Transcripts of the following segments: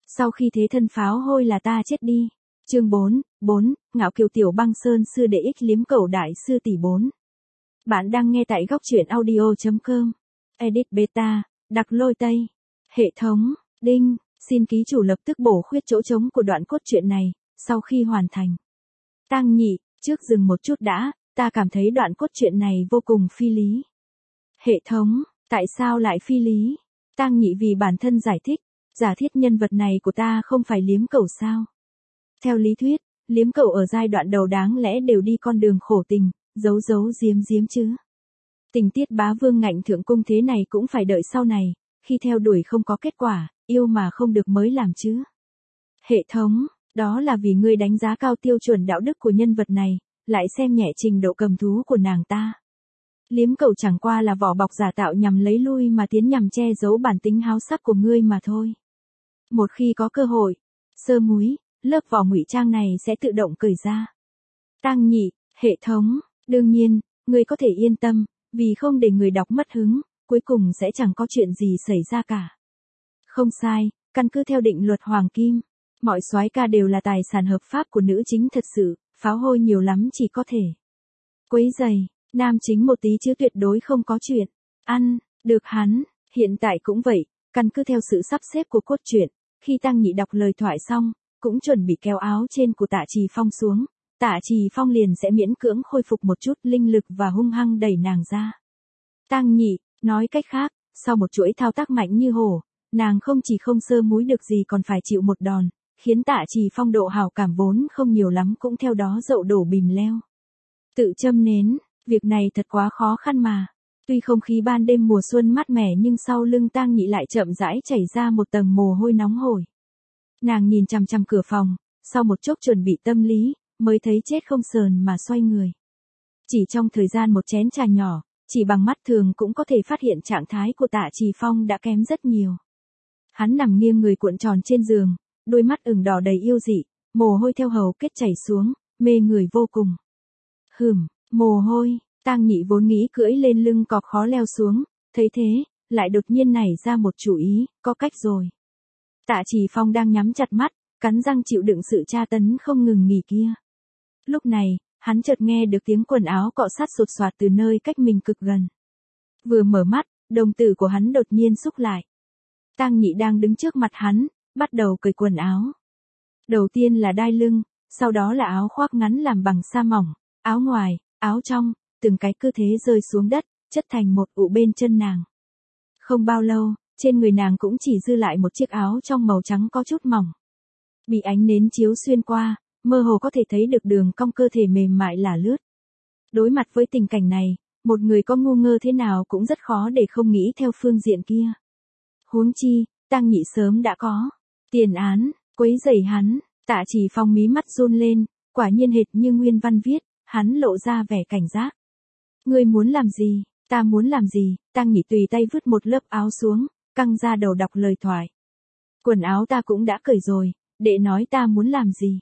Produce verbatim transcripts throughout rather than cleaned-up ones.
Sau khi thế thân pháo hôi là ta chết đi. Chương bốn, bốn, Ngạo Kiều Tiểu Băng Sơn Sư Đệ Ích Liếm Cẩu Đại Sư Tỷ bốn. Bạn đang nghe tại góc truyện audio chấm com. Edit Beta, Đặc Lôi Tây. Hệ thống, đinh, xin ký chủ lập tức bổ khuyết chỗ trống của đoạn cốt truyện này, sau khi hoàn thành. Tang Nhị, trước dừng một chút đã, ta cảm thấy đoạn cốt truyện này vô cùng phi lý. Hệ thống, tại sao lại phi lý? Tang Nhị vì bản thân giải thích, giả thiết nhân vật này của ta không phải liếm cẩu sao? Theo lý thuyết, liếm cẩu ở giai đoạn đầu đáng lẽ đều đi con đường khổ tình, giấu giấu giếm giếm chứ. Tình tiết bá vương ngạnh thượng cung thế này cũng phải đợi sau này, khi theo đuổi không có kết quả, yêu mà không được mới làm chứ. Hệ thống, đó là vì ngươi đánh giá cao tiêu chuẩn đạo đức của nhân vật này, lại xem nhẹ trình độ cầm thú của nàng ta. Liếm cẩu chẳng qua là vỏ bọc giả tạo nhằm lấy lui mà tiến nhằm che giấu bản tính háo sắc của ngươi mà thôi. Một khi có cơ hội, sơ múi, lớp vỏ ngụy trang này sẽ tự động cởi ra. Tang Nhị, hệ thống, đương nhiên, ngươi có thể yên tâm, vì không để người đọc mất hứng, cuối cùng sẽ chẳng có chuyện gì xảy ra cả. Không sai, căn cứ theo định luật hoàng kim, mọi soái ca đều là tài sản hợp pháp của nữ chính thật sự, pháo hôi nhiều lắm chỉ có thể quấy giày, nam chính một tí chứ tuyệt đối không có chuyện ăn được hắn. Hiện tại cũng vậy, căn cứ theo sự sắp xếp của cốt truyện, khi Tang Nhị đọc lời thoại xong, cũng chuẩn bị kéo áo trên của Tạ Trì Phong xuống, Tạ Trì Phong liền sẽ miễn cưỡng khôi phục một chút linh lực và hung hăng đẩy nàng ra. Tang Nhị, nói cách khác, sau một chuỗi thao tác mạnh như hổ, nàng không chỉ không sơ múi được gì còn phải chịu một đòn, khiến Tạ Trì Phong độ hảo cảm vốn không nhiều lắm cũng theo đó dậu đổ bìm leo. Tự châm nến, việc này thật quá khó khăn mà. Tuy không khí ban đêm mùa xuân mát mẻ nhưng sau lưng Tang Nhị lại chậm rãi chảy ra một tầng mồ hôi nóng hổi. Nàng nhìn chằm chằm cửa phòng, sau một chốc chuẩn bị tâm lý, mới thấy chết không sờn mà xoay người. Chỉ trong thời gian một chén trà nhỏ, chỉ bằng mắt thường cũng có thể phát hiện trạng thái của Tạ Trì Phong đã kém rất nhiều. Hắn nằm nghiêng người cuộn tròn trên giường, đôi mắt ửng đỏ đầy yêu dị, mồ hôi theo hầu kết chảy xuống, mê người vô cùng. Hừm, mồ hôi, Tang Nhị vốn nghĩ cưỡi lên lưng cọp khó leo xuống, thấy thế, lại đột nhiên nảy ra một chủ ý, có cách rồi. Tạ Trì Phong đang nhắm chặt mắt, cắn răng chịu đựng sự tra tấn không ngừng nghỉ kia. Lúc này, hắn chợt nghe được tiếng quần áo cọ sát sột soạt từ nơi cách mình cực gần. Vừa mở mắt, đồng tử của hắn đột nhiên xúc lại. Tang Nhị đang đứng trước mặt hắn, bắt đầu cởi quần áo. Đầu tiên là đai lưng, sau đó là áo khoác ngắn làm bằng sa mỏng, áo ngoài, áo trong, từng cái cứ thế rơi xuống đất, chất thành một ụ bên chân nàng. Không bao lâu, trên người nàng cũng chỉ dư lại một chiếc áo trong màu trắng có chút mỏng. Bị ánh nến chiếu xuyên qua, mơ hồ có thể thấy được đường cong cơ thể mềm mại lả lướt. Đối mặt với tình cảnh này, một người có ngu ngơ thế nào cũng rất khó để không nghĩ theo phương diện kia. Huống chi, Tang Nhị sớm đã có tiền án, quấy rầy hắn. Tạ Trì Phong mí mắt run lên, quả nhiên hệt như nguyên văn viết, hắn lộ ra vẻ cảnh giác. Ngươi muốn làm gì? Ta muốn làm gì? Tang Nhị tùy tay vứt một lớp áo xuống, căng ra đầu đọc lời thoại. Quần áo ta cũng đã cởi rồi, đệ nói ta muốn làm gì?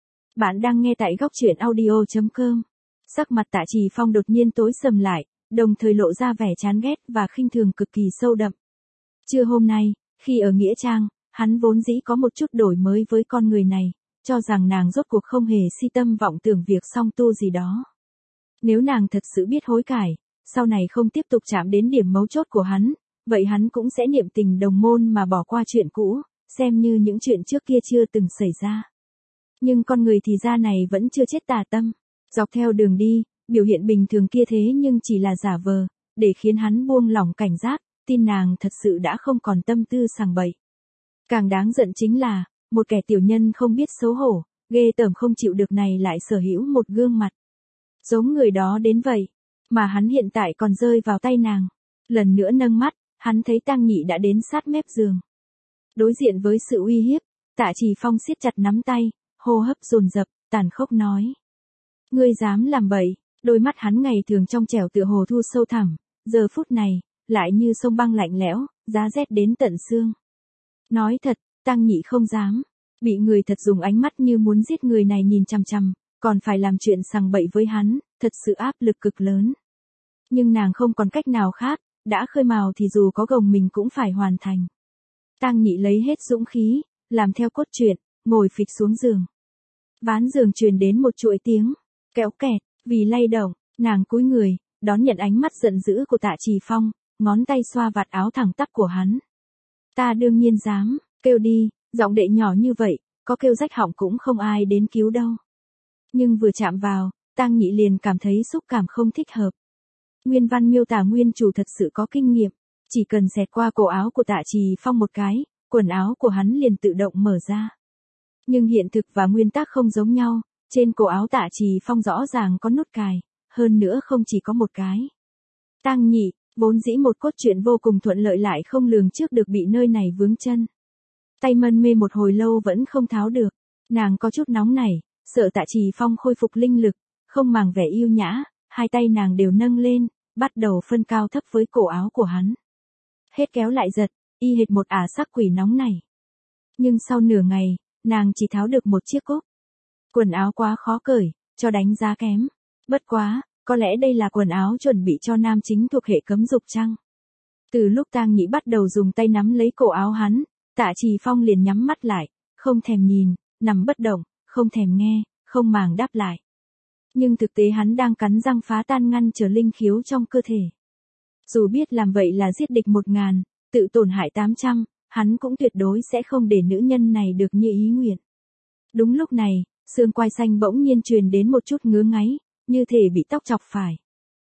Bạn đang nghe tại góc truyện audio chấm com. Sắc mặt Tạ Trì Phong đột nhiên tối sầm lại, đồng thời lộ ra vẻ chán ghét và khinh thường cực kỳ sâu đậm. Trưa hôm nay, khi ở Nghĩa Trang, hắn vốn dĩ có một chút đổi mới với con người này, cho rằng nàng rốt cuộc không hề si tâm vọng tưởng việc song tu gì đó. Nếu nàng thật sự biết hối cải, sau này không tiếp tục chạm đến điểm mấu chốt của hắn, vậy hắn cũng sẽ niệm tình đồng môn mà bỏ qua chuyện cũ, xem như những chuyện trước kia chưa từng xảy ra. Nhưng con người thì ra này vẫn chưa chết tà tâm. Dọc theo đường đi, biểu hiện bình thường kia thế nhưng chỉ là giả vờ, để khiến hắn buông lỏng cảnh giác, tin nàng thật sự đã không còn tâm tư sằng bậy. Càng đáng giận chính là, một kẻ tiểu nhân không biết xấu hổ, ghê tởm không chịu được này lại sở hữu một gương mặt giống người đó đến vậy, mà hắn hiện tại còn rơi vào tay nàng. Lần nữa nâng mắt, hắn thấy Tang Nhị đã đến sát mép giường. Đối diện với sự uy hiếp, Tạ Trì Phong siết chặt nắm tay, hô hấp dồn dập, tàn khốc nói. Ngươi dám làm bậy? Đôi mắt hắn ngày thường trong trẻo tựa hồ thu sâu thẳm, giờ phút này, lại như sông băng lạnh lẽo, giá rét đến tận xương. Nói thật, Tang Nhị không dám. Bị người thật dùng ánh mắt như muốn giết người này nhìn chằm chằm, còn phải làm chuyện sằng bậy với hắn, thật sự áp lực cực lớn. Nhưng nàng không còn cách nào khác, đã khơi mào thì dù có gồng mình cũng phải hoàn thành. Tang Nhị lấy hết dũng khí, làm theo cốt truyện, ngồi phịch xuống giường. Ván giường truyền đến một chuỗi tiếng kéo kẹt, vì lay động, nàng cúi người, đón nhận ánh mắt giận dữ của Tạ Trì Phong, ngón tay xoa vạt áo thẳng tắp của hắn. Ta đương nhiên dám, kêu đi, giọng đệ nhỏ như vậy, có kêu rách họng cũng không ai đến cứu đâu. Nhưng vừa chạm vào, Tang Nhị liền cảm thấy xúc cảm không thích hợp. Nguyên văn miêu tả nguyên chủ thật sự có kinh nghiệm, chỉ cần xẹt qua cổ áo của Tạ Trì Phong một cái, quần áo của hắn liền tự động mở ra. Nhưng hiện thực và nguyên tắc không giống nhau, trên cổ áo Tạ Trì Phong rõ ràng có nút cài, hơn nữa không chỉ có một cái. Tang Nhị, vốn dĩ một cốt truyện vô cùng thuận lợi lại không lường trước được bị nơi này vướng chân. Tay mân mê một hồi lâu vẫn không tháo được, nàng có chút nóng nảy, sợ Tạ Trì Phong khôi phục linh lực, không màng vẻ yêu nhã, hai tay nàng đều nâng lên, bắt đầu phân cao thấp với cổ áo của hắn. Hết kéo lại giật, y hệt một ả sắc quỷ nóng nảy. Nhưng sau nửa ngày, nàng chỉ tháo được một chiếc cúc. Quần áo quá khó cởi, cho đánh giá kém. Bất quá, có lẽ đây là quần áo chuẩn bị cho nam chính thuộc hệ cấm dục chăng? Từ lúc Tang Nhị bắt đầu dùng tay nắm lấy cổ áo hắn, Tạ Trì Phong liền nhắm mắt lại, không thèm nhìn, nằm bất động, không thèm nghe, không màng đáp lại. Nhưng thực tế hắn đang cắn răng phá tan ngăn trở linh khiếu trong cơ thể. Dù biết làm vậy là giết địch một ngàn, tự tổn hại tám trăm, hắn cũng tuyệt đối sẽ không để nữ nhân này được như ý nguyện. Đúng lúc này, xương quai xanh bỗng nhiên truyền đến một chút ngứa ngáy, như thể bị tóc chọc phải.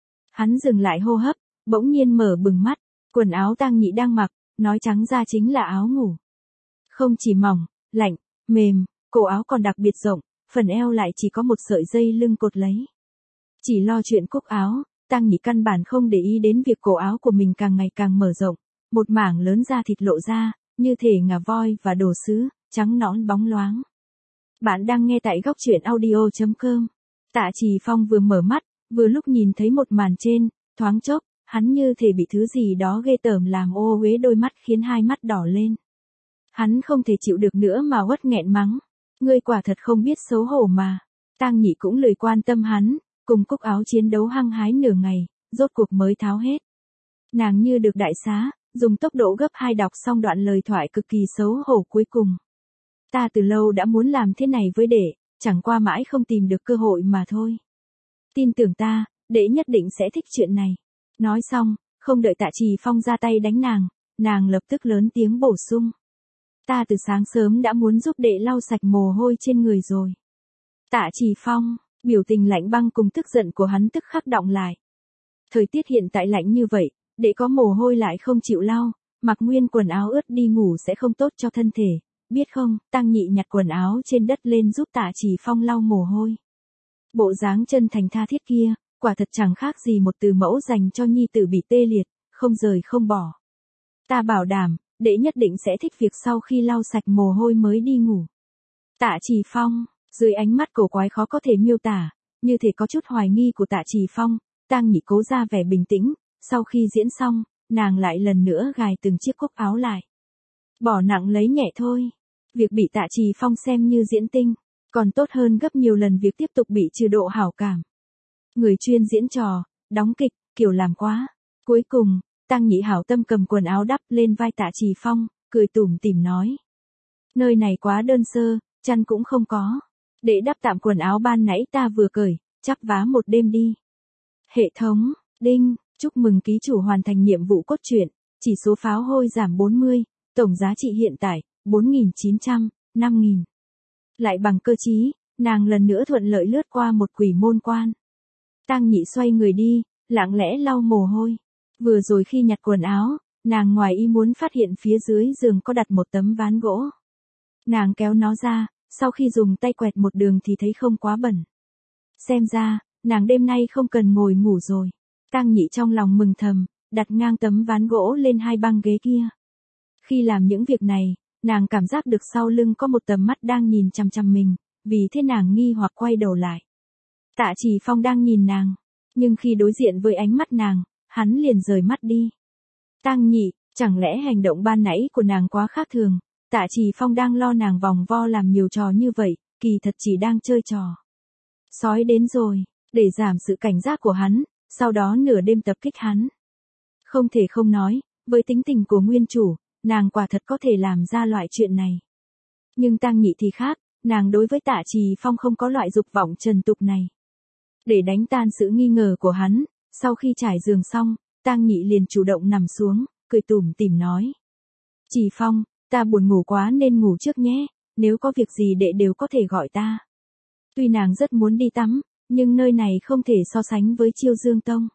Hắn dừng lại hô hấp, bỗng nhiên mở bừng mắt, quần áo Tang Nhị đang mặc, nói trắng ra chính là áo ngủ. Không chỉ mỏng, lạnh, mềm, cổ áo còn đặc biệt rộng, phần eo lại chỉ có một sợi dây lưng cột lấy. Chỉ lo chuyện cúc áo, Tang Nhị căn bản không để ý đến việc cổ áo của mình càng ngày càng mở rộng, một mảng lớn da thịt lộ ra, như thể ngà voi và đồ sứ, trắng nõn bóng loáng. Bạn đang nghe tại góc truyện audio chấm com. Tạ Trì Phong vừa mở mắt, vừa lúc nhìn thấy một màn trên, thoáng chốc, hắn như thể bị thứ gì đó ghê tởm làm ô uế đôi mắt khiến hai mắt đỏ lên. Hắn không thể chịu được nữa mà uất nghẹn mắng. Ngươi quả thật không biết xấu hổ mà. Tang Nhị cũng lười quan tâm hắn, cùng cúc áo chiến đấu hăng hái nửa ngày, rốt cuộc mới tháo hết. Nàng như được đại xá, dùng tốc độ gấp hai đọc xong đoạn lời thoại cực kỳ xấu hổ cuối cùng. Ta từ lâu đã muốn làm thế này với đệ, chẳng qua mãi không tìm được cơ hội mà thôi. Tin tưởng ta, đệ nhất định sẽ thích chuyện này. Nói xong, không đợi Tạ Trì Phong ra tay đánh nàng, nàng lập tức lớn tiếng bổ sung. Ta từ sáng sớm đã muốn giúp đệ lau sạch mồ hôi trên người rồi. Tạ Trì Phong, biểu tình lạnh băng cùng tức giận của hắn tức khắc đọng lại. Thời tiết hiện tại lạnh như vậy, đệ có mồ hôi lại không chịu lau, mặc nguyên quần áo ướt đi ngủ sẽ không tốt cho thân thể, biết không? Tang Nhị nhặt quần áo trên đất lên giúp Tạ Trì Phong lau mồ hôi. Bộ dáng chân thành tha thiết kia, quả thật chẳng khác gì một từ mẫu dành cho nhi tử bị tê liệt, không rời không bỏ. Ta bảo đảm, đệ nhất định sẽ thích việc sau khi lau sạch mồ hôi mới đi ngủ. Tạ Trì Phong, dưới ánh mắt cổ quái khó có thể miêu tả, như thể có chút hoài nghi của Tạ Trì Phong, Tang Nhị cố ra vẻ bình tĩnh, sau khi diễn xong, nàng lại lần nữa gài từng chiếc cúc áo lại. Bỏ nặng lấy nhẹ thôi. Việc bị Tạ Trì Phong xem như diễn tinh, còn tốt hơn gấp nhiều lần việc tiếp tục bị trừ độ hảo cảm. Người chuyên diễn trò, đóng kịch, kiểu làm quá. Cuối cùng, Tang Nhị hảo tâm cầm quần áo đắp lên vai Tạ Trì Phong, cười tủm tỉm nói. Nơi này quá đơn sơ, chăn cũng không có. Để đắp tạm quần áo ban nãy ta vừa cởi, chắp vá một đêm đi. Hệ thống, đinh, chúc mừng ký chủ hoàn thành nhiệm vụ cốt truyện, chỉ số pháo hôi giảm bốn mươi, tổng giá trị hiện tại, bốn nghìn chín trăm, năm nghìn. Lại bằng cơ trí, nàng lần nữa thuận lợi lướt qua một quỷ môn quan. Tang Nhị xoay người đi, lặng lẽ lau mồ hôi. Vừa rồi khi nhặt quần áo, nàng ngoài ý muốn phát hiện phía dưới giường có đặt một tấm ván gỗ. Nàng kéo nó ra, sau khi dùng tay quẹt một đường thì thấy không quá bẩn. Xem ra, nàng đêm nay không cần ngồi ngủ rồi. Tang Nhị trong lòng mừng thầm, đặt ngang tấm ván gỗ lên hai băng ghế kia. Khi làm những việc này, nàng cảm giác được sau lưng có một tầm mắt đang nhìn chằm chằm mình, vì thế nàng nghi hoặc quay đầu lại. Tạ Trì Phong đang nhìn nàng, nhưng khi đối diện với ánh mắt nàng, hắn liền rời mắt đi. Tang Nhị, chẳng lẽ hành động ban nãy của nàng quá khác thường? Tạ Trì Phong đang lo nàng vòng vo làm nhiều trò như vậy, kỳ thật chỉ đang chơi trò. Sói đến rồi, để giảm sự cảnh giác của hắn, sau đó nửa đêm tập kích hắn. Không thể không nói, với tính tình của nguyên chủ, nàng quả thật có thể làm ra loại chuyện này. Nhưng Tang Nhị thì khác, nàng đối với Tạ Trì Phong không có loại dục vọng trần tục này. Để đánh tan sự nghi ngờ của hắn, sau khi trải giường xong, Tang Nhị liền chủ động nằm xuống, cười tủm tỉm nói. Trì Phong, ta buồn ngủ quá nên ngủ trước nhé, nếu có việc gì đệ đều có thể gọi ta. Tuy nàng rất muốn đi tắm, nhưng nơi này không thể so sánh với Chiêu Dương Tông.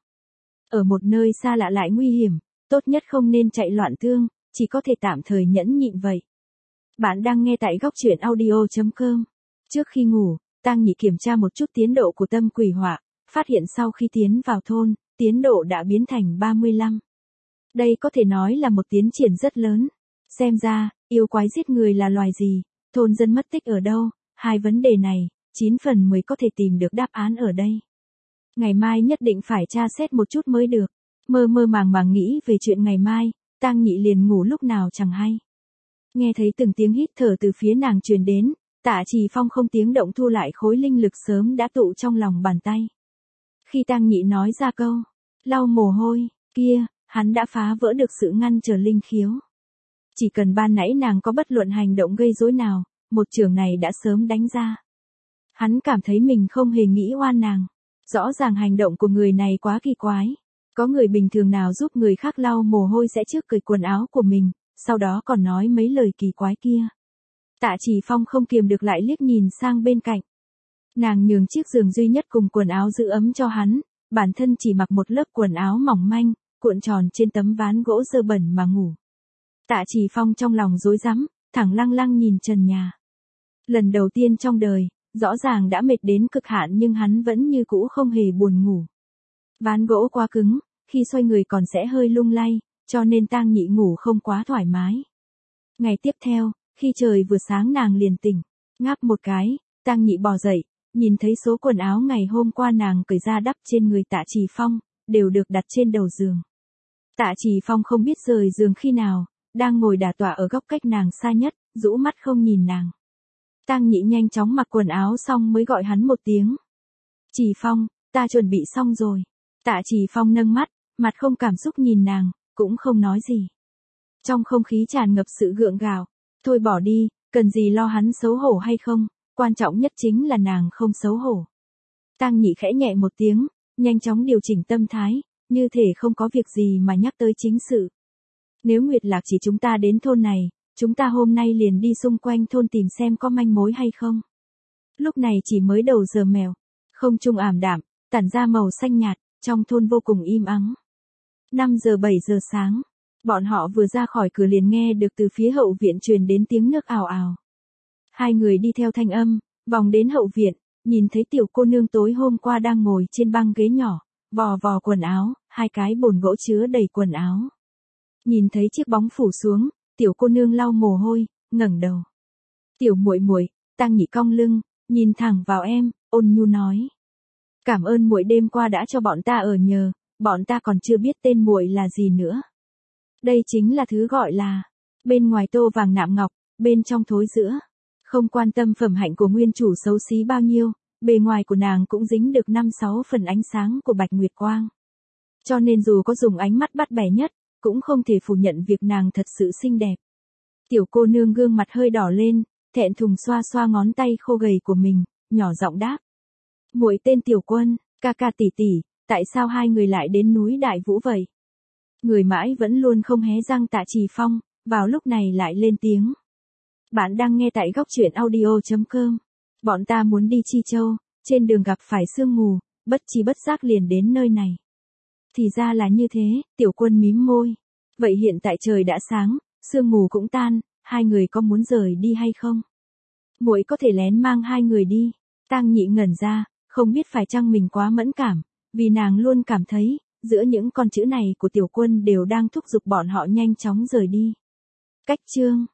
Ở một nơi xa lạ lại nguy hiểm, tốt nhất không nên chạy loạn thương, chỉ có thể tạm thời nhẫn nhịn vậy. Bạn đang nghe tại góc truyện audio chấm com. Trước khi ngủ, Tang Nhị kiểm tra một chút tiến độ của Tâm Quỷ Họa, phát hiện sau khi tiến vào thôn, tiến độ đã biến thành ba mươi lăm. Đây có thể nói là một tiến triển rất lớn. Xem ra, yêu quái giết người là loài gì, thôn dân mất tích ở đâu, hai vấn đề này, chín phần mười có thể tìm được đáp án ở đây. Ngày mai nhất định phải tra xét một chút mới được. Mơ mơ màng màng nghĩ về chuyện ngày mai, Tang Nhị liền ngủ lúc nào chẳng hay. Nghe thấy từng tiếng hít thở từ phía nàng truyền đến, Tạ Trì Phong không tiếng động thu lại khối linh lực sớm đã tụ trong lòng bàn tay. Khi Tang Nhị nói ra câu, lau mồ hôi, kia, hắn đã phá vỡ được sự ngăn trở linh khiếu. Chỉ cần ban nãy nàng có bất luận hành động gây rối nào, một chưởng này đã sớm đánh ra. Hắn cảm thấy mình không hề nghĩ oan nàng. Rõ ràng hành động của người này quá kỳ quái. Có người bình thường nào giúp người khác lau mồ hôi sẽ trước cởi quần áo của mình, sau đó còn nói mấy lời kỳ quái kia. Tạ Trì Phong không kiềm được lại liếc nhìn sang bên cạnh. Nàng nhường chiếc giường duy nhất cùng quần áo giữ ấm cho hắn, bản thân chỉ mặc một lớp quần áo mỏng manh, cuộn tròn trên tấm ván gỗ dơ bẩn mà ngủ. Tạ Trì Phong trong lòng rối rắm, thẳng lăng lăng nhìn trần nhà. Lần đầu tiên trong đời, rõ ràng đã mệt đến cực hạn nhưng hắn vẫn như cũ không hề buồn ngủ. Ván gỗ quá cứng, khi xoay người còn sẽ hơi lung lay, cho nên Tang Nhị ngủ không quá thoải mái. Ngày tiếp theo, khi trời vừa sáng nàng liền tỉnh, ngáp một cái, Tang Nhị bò dậy, nhìn thấy số quần áo ngày hôm qua nàng cởi ra đắp trên người Tạ Trì Phong, đều được đặt trên đầu giường. Tạ Trì Phong không biết rời giường khi nào, đang ngồi đả tọa ở góc cách nàng xa nhất, rũ mắt không nhìn nàng. Tang Nhị nhanh chóng mặc quần áo xong mới gọi hắn một tiếng. Trì Phong, ta chuẩn bị xong rồi. Tạ Trì Phong nâng mắt, mặt không cảm xúc nhìn nàng, cũng không nói gì. Trong không khí tràn ngập sự gượng gạo. Thôi bỏ đi, cần gì lo hắn xấu hổ hay không, quan trọng nhất chính là nàng không xấu hổ. Tang Nhị khẽ nhẹ một tiếng, nhanh chóng điều chỉnh tâm thái, như thể không có việc gì mà nhắc tới chính sự. Nếu Nguyệt Lạc chỉ chúng ta đến thôn này, chúng ta hôm nay liền đi xung quanh thôn tìm xem có manh mối hay không. Lúc này chỉ mới đầu giờ mèo, không trung ảm đạm, tản ra màu xanh nhạt, trong thôn vô cùng im ắng. năm giờ bảy giờ sáng, bọn họ vừa ra khỏi cửa liền nghe được từ phía hậu viện truyền đến tiếng nước ào ào. Hai người đi theo thanh âm, vòng đến hậu viện, nhìn thấy tiểu cô nương tối hôm qua đang ngồi trên băng ghế nhỏ, vò vò quần áo, hai cái bồn gỗ chứa đầy quần áo. Nhìn thấy chiếc bóng phủ xuống, tiểu cô nương lau mồ hôi, ngẩng đầu. Tiểu muội muội, Tang Nhị cong lưng, nhìn thẳng vào em, ôn nhu nói: "Cảm ơn muội đêm qua đã cho bọn ta ở nhờ, bọn ta còn chưa biết tên muội là gì nữa." Đây chính là thứ gọi là bên ngoài tô vàng nạm ngọc, bên trong thối rữa. Không quan tâm phẩm hạnh của nguyên chủ xấu xí bao nhiêu, bề ngoài của nàng cũng dính được năm sáu phần ánh sáng của Bạch Nguyệt Quang. Cho nên dù có dùng ánh mắt bắt bẻ nhất, cũng không thể phủ nhận việc nàng thật sự xinh đẹp. Tiểu cô nương gương mặt hơi đỏ lên, thẹn thùng xoa xoa ngón tay khô gầy của mình, nhỏ giọng đáp: "Muội tên Tiểu Quân, ca ca tỷ tỷ, tại sao hai người lại đến núi Đại Vũ vậy?" Người mãi vẫn luôn không hé răng Tạ Trì Phong, vào lúc này lại lên tiếng. Bạn đang nghe tại góc truyện audio chấm com. Bọn ta muốn đi Chi Châu, trên đường gặp phải sương mù, bất chi bất giác liền đến nơi này. Thì ra là như thế, Tiểu Quân mím môi. Vậy hiện tại trời đã sáng, sương mù cũng tan, hai người có muốn rời đi hay không? Muội có thể lén mang hai người đi. Tang Nhị ngẩn ra, không biết phải chăng mình quá mẫn cảm, vì nàng luôn cảm thấy, giữa những con chữ này của Tiểu Quân đều đang thúc giục bọn họ nhanh chóng rời đi. Cách chương